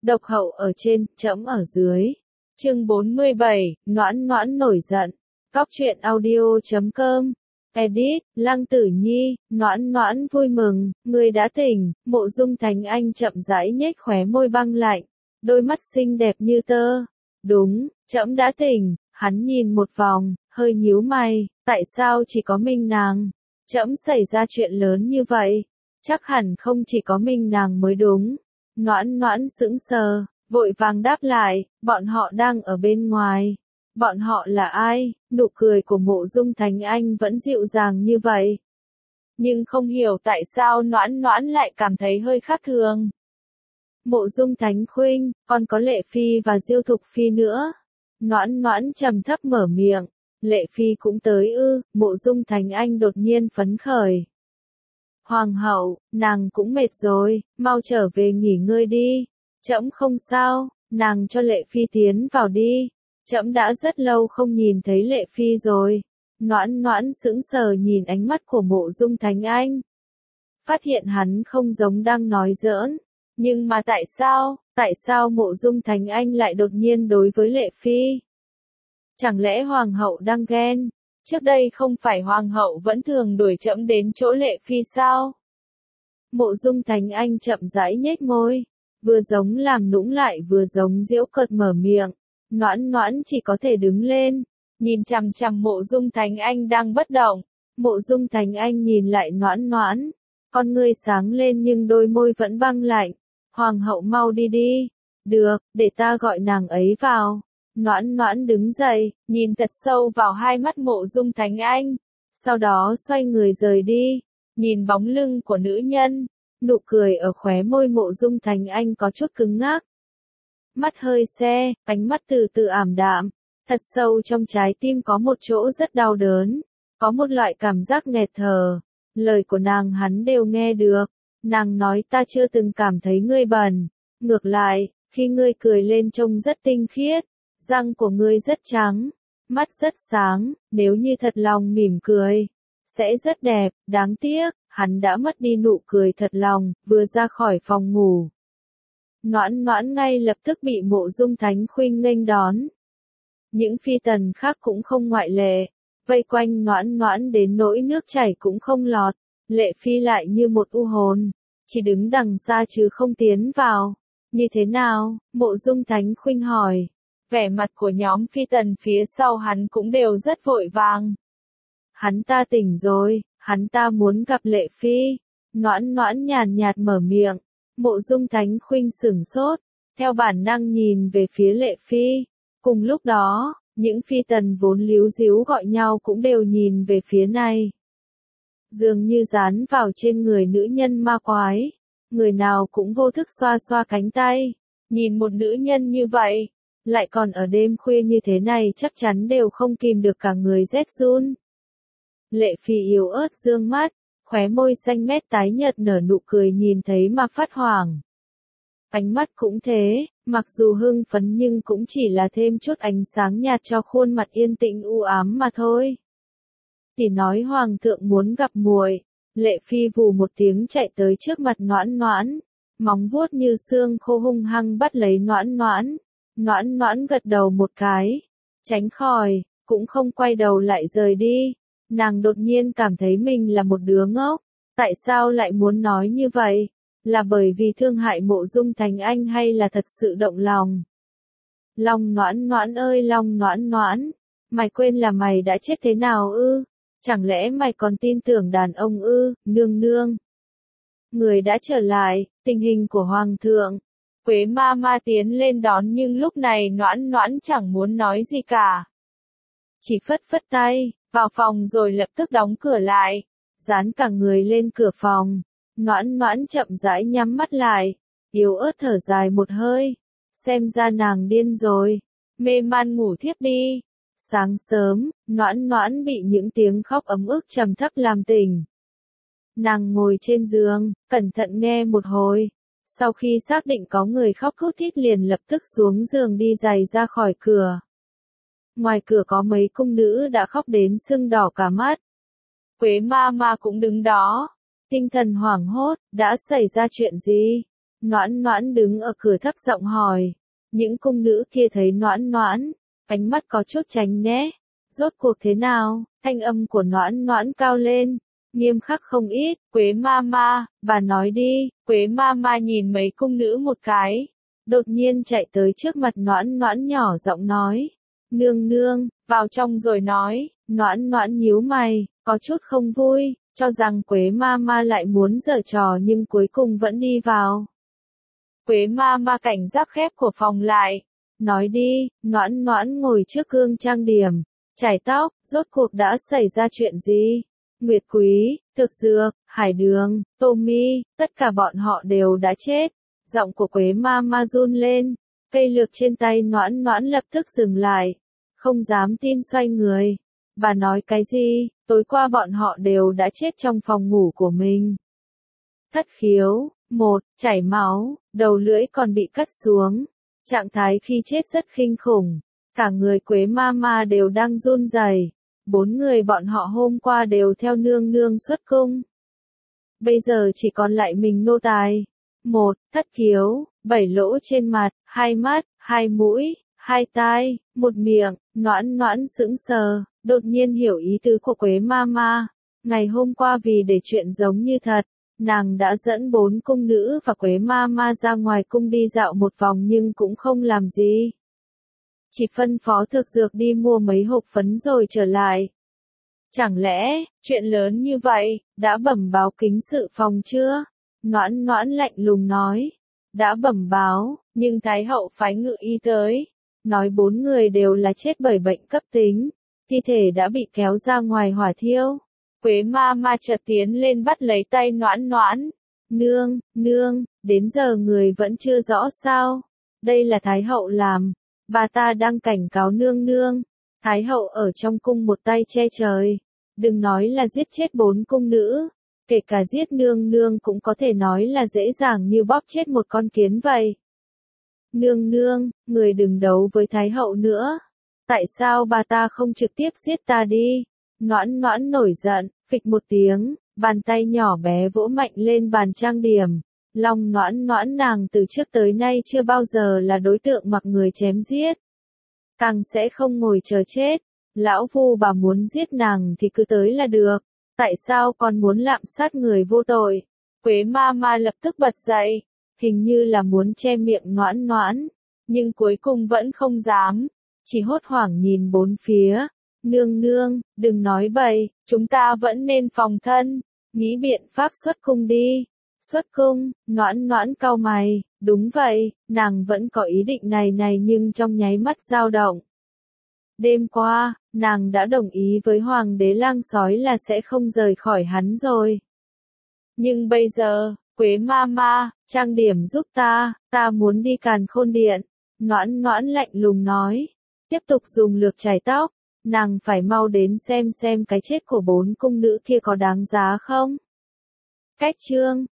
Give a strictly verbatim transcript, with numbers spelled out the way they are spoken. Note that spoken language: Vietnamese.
Độc hậu ở trên, trẫm ở dưới. Chương bốn mươi bảy, Noãn Noãn nổi giận. Cóc truyện audio chấm com. Edit, Lăng Tử Nhi, Noãn Noãn vui mừng, người đã tỉnh. Mộ Dung Thánh Anh chậm rãi nhếch khóe môi băng lạnh, đôi mắt xinh đẹp như tơ. Đúng, trẫm đã tỉnh. Hắn nhìn một vòng, hơi nhíu mày, tại sao chỉ có mình nàng? Trẫm xảy ra chuyện lớn như vậy, chắc hẳn không chỉ có mình nàng mới đúng. Noãn Noãn sững sờ, vội vàng đáp lại, bọn họ đang ở bên ngoài. Bọn họ là ai? Nụ cười của Mộ Dung Thánh Anh vẫn dịu dàng như vậy. Nhưng không hiểu tại sao Noãn Noãn lại cảm thấy hơi khác thường. Mộ Dung Thánh Khuynh, còn có Lệ Phi và Diêu Thục Phi nữa. Noãn Noãn trầm thấp mở miệng, Lệ Phi cũng tới ư? Mộ Dung Thánh Anh đột nhiên phấn khởi. Hoàng hậu, nàng cũng mệt rồi, mau trở về nghỉ ngơi đi. Trẫm không sao, nàng cho Lệ Phi tiến vào đi. Trẫm đã rất lâu không nhìn thấy Lệ Phi rồi. Noãn Noãn sững sờ nhìn ánh mắt của Mộ Dung Thánh Anh. Phát hiện hắn không giống đang nói giỡn. Nhưng mà tại sao, tại sao Mộ Dung Thánh Anh lại đột nhiên đối với Lệ Phi? Chẳng lẽ Hoàng hậu đang ghen? Trước đây không phải Hoàng hậu vẫn thường đuổi trẫm đến chỗ Lệ Phi sao? Mộ Dung Thánh Anh chậm rãi nhếch môi, vừa giống làm nũng lại vừa giống giễu cợt mở miệng. Noãn Noãn chỉ có thể đứng lên, nhìn chằm chằm Mộ Dung Thánh Anh đang bất động. Mộ Dung Thánh Anh nhìn lại Noãn Noãn, con ngươi sáng lên nhưng đôi môi vẫn băng lạnh. Hoàng hậu mau đi đi. Được, để ta gọi nàng ấy vào. Noãn Noãn đứng dậy, nhìn thật sâu vào hai mắt Mộ Dung Thánh Anh. Sau đó xoay người rời đi. Nhìn bóng lưng của nữ nhân, nụ cười ở khóe môi Mộ Dung Thánh Anh có chút cứng ngắc. Mắt hơi se, ánh mắt từ từ ảm đạm. Thật sâu trong trái tim có một chỗ rất đau đớn. Có một loại cảm giác nghẹt thở. Lời của nàng hắn đều nghe được. Nàng nói ta chưa từng cảm thấy ngươi bẩn. Ngược lại, khi ngươi cười lên trông rất tinh khiết. Răng của ngươi rất trắng. Mắt rất sáng, nếu như thật lòng mỉm cười. Sẽ rất đẹp, đáng tiếc, hắn đã mất đi nụ cười thật lòng, vừa ra khỏi phòng ngủ. Noãn Noãn ngay lập tức bị Mộ Dung Thánh Khuynh nghênh đón. Những phi tần khác cũng không ngoại lệ. Vây quanh Noãn Noãn đến nỗi nước chảy cũng không lọt. Lệ Phi lại như một u hồn, chỉ đứng đằng xa chứ không tiến vào. Như thế nào? Mộ Dung Thánh Khuynh hỏi. Vẻ mặt của nhóm phi tần phía sau hắn cũng đều rất vội vàng. Hắn ta tỉnh rồi, hắn ta muốn gặp Lệ Phi. Noãn Noãn nhàn nhạt mở miệng. Mộ Dung Thánh Khuynh sửng sốt, theo bản năng nhìn về phía Lệ Phi. Cùng lúc đó, những phi tần vốn líu díu gọi nhau cũng đều nhìn về phía này. Dường như dán vào trên người nữ nhân ma quái. Người nào cũng vô thức xoa xoa cánh tay. Nhìn một nữ nhân như vậy, lại còn ở đêm khuya như thế này chắc chắn đều không kìm được cả người rét run. Lệ Phi yếu ớt dương mắt, khóe môi xanh mét tái nhợt nở nụ cười nhìn thấy mà phát hoảng. Ánh mắt cũng thế, mặc dù hưng phấn nhưng cũng chỉ là thêm chút ánh sáng nhạt cho khuôn mặt yên tĩnh u ám mà thôi. Tỷ nói hoàng thượng muốn gặp muội. Lệ Phi vù một tiếng chạy tới trước mặt Noãn Noãn, móng vuốt như xương khô hung hăng bắt lấy Noãn Noãn. Noãn Noãn gật đầu một cái, tránh khỏi, cũng không quay đầu lại rời đi. Nàng đột nhiên cảm thấy mình là một đứa ngốc. Tại sao lại muốn nói như vậy? Là bởi vì thương hại Mộ Dung Thánh Anh hay là thật sự động lòng? Long Noãn Noãn ơi Long Noãn Noãn, mày quên là mày đã chết thế nào ư? Chẳng lẽ mày còn tin tưởng đàn ông ư? Nương nương, người đã trở lại. Tình hình của hoàng thượng. Quế ma ma tiến lên đón nhưng lúc này Noãn Noãn chẳng muốn nói gì cả. Chỉ phất phất tay, vào phòng rồi lập tức đóng cửa lại. Dán cả người lên cửa phòng. Noãn Noãn chậm rãi nhắm mắt lại, yếu ớt thở dài một hơi. Xem ra nàng điên rồi. Mê man ngủ thiếp đi. Sáng sớm, Noãn Noãn bị những tiếng khóc ấm ức trầm thấp làm tỉnh. Nàng ngồi trên giường, cẩn thận nghe một hồi. Sau khi xác định có người khóc thút thít liền lập tức xuống giường đi giày ra khỏi cửa. Ngoài cửa có mấy cung nữ đã khóc đến sưng đỏ cả mắt. Quế ma ma cũng đứng đó. Tinh thần hoảng hốt, đã xảy ra chuyện gì? Noãn Noãn đứng ở cửa thấp giọng hỏi. Những cung nữ kia thấy Noãn Noãn, ánh mắt có chút tránh né. Rốt cuộc thế nào? Thanh âm của Noãn Noãn cao lên, nghiêm khắc không ít. Quế ma ma, bà nói đi. Quế ma ma nhìn mấy cung nữ một cái, đột nhiên chạy tới trước mặt Noãn Noãn nhỏ giọng nói. Nương nương, vào trong rồi nói. Noãn Noãn nhíu mày, có chút không vui, cho rằng Quế ma ma lại muốn giở trò nhưng cuối cùng vẫn đi vào. Quế ma ma cảnh giác khép của phòng lại. Nói đi. Noãn Noãn ngồi trước gương trang điểm, chải tóc. Rốt cuộc đã xảy ra chuyện gì? Nguyệt Quý, Thực Dược, Hải Đường, Tô Mi, tất cả bọn họ đều đã chết. Giọng của Quế ma ma run lên. Cây lược trên tay Noãn Noãn lập tức dừng lại. Không dám tin xoay người. Bà nói cái gì? Tối qua bọn họ đều đã chết trong phòng ngủ của mình. Thất khiếu. Một, chảy máu, đầu lưỡi còn bị cắt xuống. Trạng thái khi chết rất kinh khủng. Cả người Quế ma ma đều đang run rẩy. Bốn người bọn họ hôm qua đều theo nương nương xuất cung. Bây giờ chỉ còn lại mình nô tài. Một, thất khiếu, bảy lỗ trên mặt, hai mắt, hai mũi, hai tai, một miệng. Noãn Noãn sững sờ, đột nhiên hiểu ý tứ của Quế ma ma. Ngày hôm qua vì để chuyện giống như thật, nàng đã dẫn bốn cung nữ và Quế ma ma ra ngoài cung đi dạo một vòng nhưng cũng không làm gì. Chỉ phân phó Thực Dược đi mua mấy hộp phấn rồi trở lại. Chẳng lẽ, chuyện lớn như vậy, đã bẩm báo kính sự phòng chưa? Noãn Noãn lạnh lùng nói. Đã bẩm báo, nhưng Thái hậu phái ngự y tới. Nói bốn người đều là chết bởi bệnh cấp tính. Thi thể đã bị kéo ra ngoài hỏa thiêu. Quế ma ma chợt tiến lên bắt lấy tay Noãn Noãn. Nương, nương, đến giờ người vẫn chưa rõ sao? Đây là Thái hậu làm. Bà ta đang cảnh cáo nương nương. Thái hậu ở trong cung một tay che trời. Đừng nói là giết chết bốn cung nữ. Kể cả giết nương nương cũng có thể nói là dễ dàng như bóp chết một con kiến vậy. Nương nương, người đừng đấu với Thái hậu nữa. Tại sao bà ta không trực tiếp giết ta đi? Noãn Noãn nổi giận, phịch một tiếng, bàn tay nhỏ bé vỗ mạnh lên bàn trang điểm. Lòng Noãn Noãn nàng từ trước tới nay chưa bao giờ là đối tượng mặc người chém giết. Càng sẽ không ngồi chờ chết. Lão phu bà muốn giết nàng thì cứ tới là được. Tại sao còn muốn lạm sát người vô tội? Quế ma ma lập tức bật dậy. Hình như là muốn che miệng Noãn Noãn. Nhưng cuối cùng vẫn không dám. Chỉ hốt hoảng nhìn bốn phía. Nương nương, đừng nói bậy, chúng ta vẫn nên phòng thân. Nghĩ biện pháp xuất cung đi. Xuất cung, Noãn Noãn cau mày. Đúng vậy, nàng vẫn có ý định này này nhưng trong nháy mắt dao động. Đêm qua, nàng đã đồng ý với Hoàng đế lang sói là sẽ không rời khỏi hắn rồi. Nhưng bây giờ, Quế ma ma, trang điểm giúp ta, ta muốn đi Càn Khôn Điện. Noãn Noãn lạnh lùng nói. Tiếp tục dùng lược chải tóc. Nàng phải mau đến xem xem cái chết của bốn cung nữ kia có đáng giá không. Cách chương